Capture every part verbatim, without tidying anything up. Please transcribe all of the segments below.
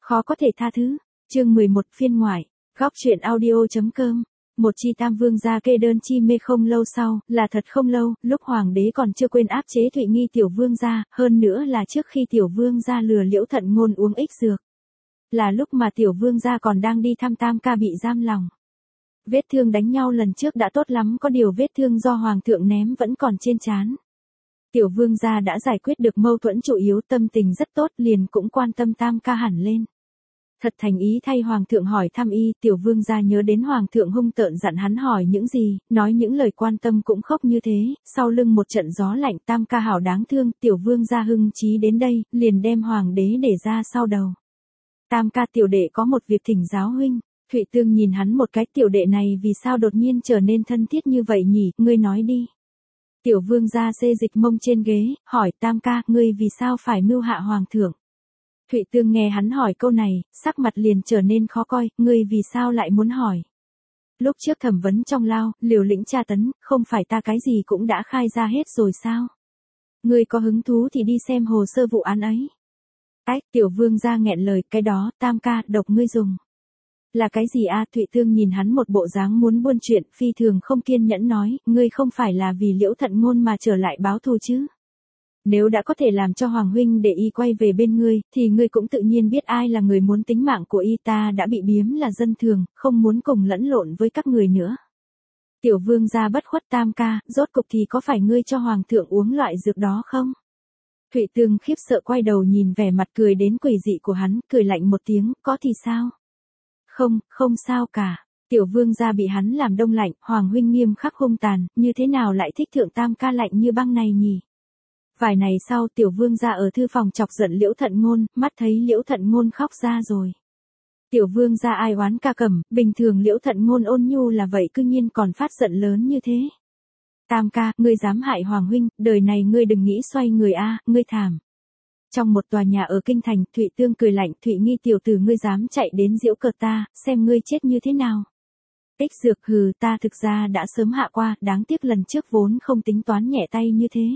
Khó có thể tha thứ. Chương mười một phiên ngoại. Góc truyện audio.com. Một chi tam vương gia kê đơn chi mê không lâu sau, là thật không lâu, lúc hoàng đế còn chưa quên áp chế Thụy Nghi tiểu vương gia, hơn nữa là trước khi tiểu vương gia lừa Liễu Thận Ngôn uống ích dược. Là lúc mà tiểu vương gia còn đang đi thăm tam ca bị giam lòng. Vết thương đánh nhau lần trước đã tốt lắm, có điều vết thương do hoàng thượng ném vẫn còn trên trán. Tiểu vương gia đã giải quyết được mâu thuẫn chủ yếu, tâm tình rất tốt, liền cũng quan tâm tam ca hẳn lên. Thật thành ý thay hoàng thượng hỏi thăm y, tiểu vương gia nhớ đến hoàng thượng hung tợn dặn hắn hỏi những gì, nói những lời quan tâm cũng khóc như thế, sau lưng một trận gió lạnh, tam ca hảo đáng thương, tiểu vương gia hưng trí đến đây, liền đem hoàng đế để ra sau đầu. Tam ca, tiểu đệ có một việc thỉnh giáo huynh. Thụy Tương nhìn hắn một cái, tiểu đệ này vì sao đột nhiên trở nên thân thiết như vậy nhỉ, ngươi nói đi. Tiểu vương gia xê dịch mông trên ghế, hỏi tam ca, ngươi vì sao phải mưu hạ hoàng thượng. Thụy Tương nghe hắn hỏi câu này, sắc mặt liền trở nên khó coi, ngươi vì sao lại muốn hỏi. Lúc trước thẩm vấn trong lao, liều lĩnh tra tấn, không phải ta cái gì cũng đã khai ra hết rồi sao. Ngươi có hứng thú thì đi xem hồ sơ vụ án ấy. Ách, tiểu vương gia nghẹn lời, cái đó, tam ca, độc ngươi dùng. Là cái gì a? Thụy Tương nhìn hắn một bộ dáng muốn buôn chuyện, phi thường không kiên nhẫn nói, ngươi không phải là vì Liễu Thận Ngôn mà trở lại báo thù chứ? Nếu đã có thể làm cho hoàng huynh để y quay về bên ngươi, thì ngươi cũng tự nhiên biết ai là người muốn tính mạng của y, ta đã bị biếm là dân thường, không muốn cùng lẫn lộn với các người nữa. Tiểu vương gia bất khuất, tam ca, rốt cục thì có phải ngươi cho hoàng thượng uống loại dược đó không? Thụy Tương khiếp sợ quay đầu nhìn vẻ mặt cười đến quỷ dị của hắn, cười lạnh một tiếng, có thì sao? Không, không sao cả. Tiểu vương gia bị hắn làm đông lạnh, hoàng huynh nghiêm khắc hung tàn, như thế nào lại thích thượng tam ca lạnh như băng này nhỉ? Vài ngày sau, tiểu vương gia ở thư phòng chọc giận Liễu Thận Ngôn, mắt thấy Liễu Thận Ngôn khóc ra rồi. Tiểu vương gia ai oán ca cẩm, bình thường Liễu Thận Ngôn ôn nhu là vậy, cư nhiên còn phát giận lớn như thế. Tam ca, ngươi dám hại hoàng huynh, đời này ngươi đừng nghĩ xoay người a, ngươi thảm. Trong một tòa nhà ở kinh thành, Thụy Tương cười lạnh, Thụy Nghi tiểu tử, ngươi dám chạy đến giễu cợt ta, xem ngươi chết như thế nào. Ích dược, hừ, ta thực ra đã sớm hạ qua, đáng tiếc lần trước vốn không tính toán nhẹ tay như thế.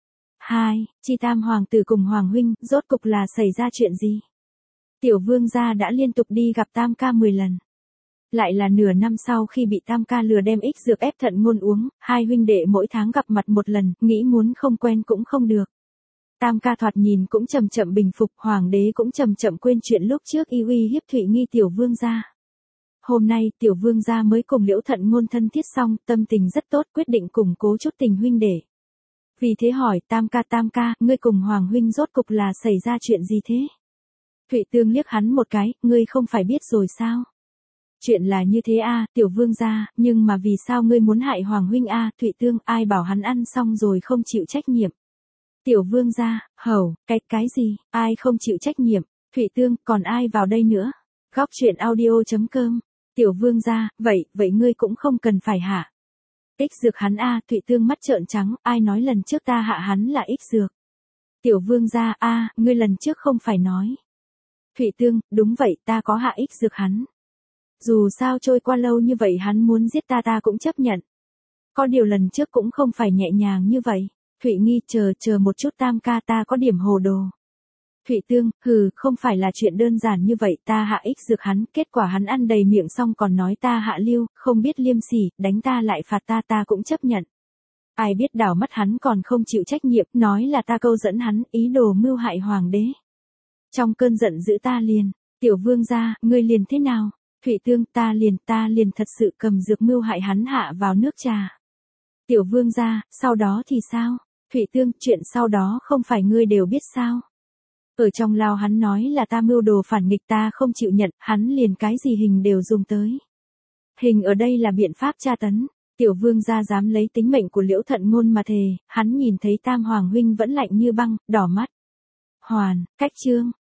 Hai, chi tam hoàng tử cùng hoàng huynh, rốt cục là xảy ra chuyện gì? Tiểu vương gia đã liên tục đi gặp tam ca mười lần. Lại là nửa năm sau khi bị tam ca lừa đem ích dược ép Thận Ngôn uống, hai huynh đệ mỗi tháng gặp mặt một lần, nghĩ muốn không quen cũng không được. Tam ca thoạt nhìn cũng chậm chậm bình phục, hoàng đế cũng chậm chậm quên chuyện lúc trước y uy hiếp Thụy Nghi tiểu vương gia. Hôm nay, tiểu vương gia mới cùng Liễu Thận Ngôn thân thiết xong, tâm tình rất tốt, quyết định củng cố chút tình huynh đệ. Vì thế hỏi, tam ca tam ca, ngươi cùng hoàng huynh rốt cục là xảy ra chuyện gì thế? Thụy Tương liếc hắn một cái, ngươi không phải biết rồi sao? Chuyện là như thế a, tiểu vương gia, nhưng mà vì sao ngươi muốn hại hoàng huynh a? Thụy Tương, ai bảo hắn ăn xong rồi không chịu trách nhiệm? Tiểu vương gia, hầu, cái, cái gì, ai không chịu trách nhiệm? Thụy Tương, còn ai vào đây nữa? Góc truyện audio.com. Tiểu vương gia, vậy, vậy ngươi cũng không cần phải hạ. Ích dược hắn a, Thụy Tương mắt trợn trắng, ai nói lần trước ta hạ hắn là ích dược? Tiểu vương gia, a, ngươi lần trước không phải nói. Thụy Tương, đúng vậy, ta có hạ ích dược hắn. Dù sao trôi qua lâu như vậy hắn muốn giết ta ta cũng chấp nhận. Có điều lần trước cũng không phải nhẹ nhàng như vậy. Thụy Nghi, chờ, chờ một chút tam ca, ta có điểm hồ đồ. Thụy Tương, hừ, không phải là chuyện đơn giản như vậy, ta hạ ích dược hắn, kết quả hắn ăn đầy miệng xong còn nói ta hạ lưu, không biết liêm sỉ, đánh ta lại phạt ta ta cũng chấp nhận. Ai biết đảo mắt hắn còn không chịu trách nhiệm, nói là ta câu dẫn hắn, ý đồ mưu hại hoàng đế. Trong cơn giận dữ ta liền, tiểu vương gia, ngươi liền thế nào? Thụy Tương, ta liền, ta liền thật sự cầm dược mưu hại hắn hạ vào nước trà. Tiểu vương gia, sau đó thì sao? Thụy Tương, chuyện sau đó không phải ngươi đều biết sao? Ở trong lao hắn nói là ta mưu đồ phản nghịch, ta không chịu nhận, hắn liền cái gì hình đều dùng tới. Hình ở đây là biện pháp tra tấn. Tiểu vương gia dám lấy tính mệnh của Liễu Thận Ngôn mà thề, hắn nhìn thấy tam hoàng huynh vẫn lạnh như băng, đỏ mắt. Hoàn, cách chương,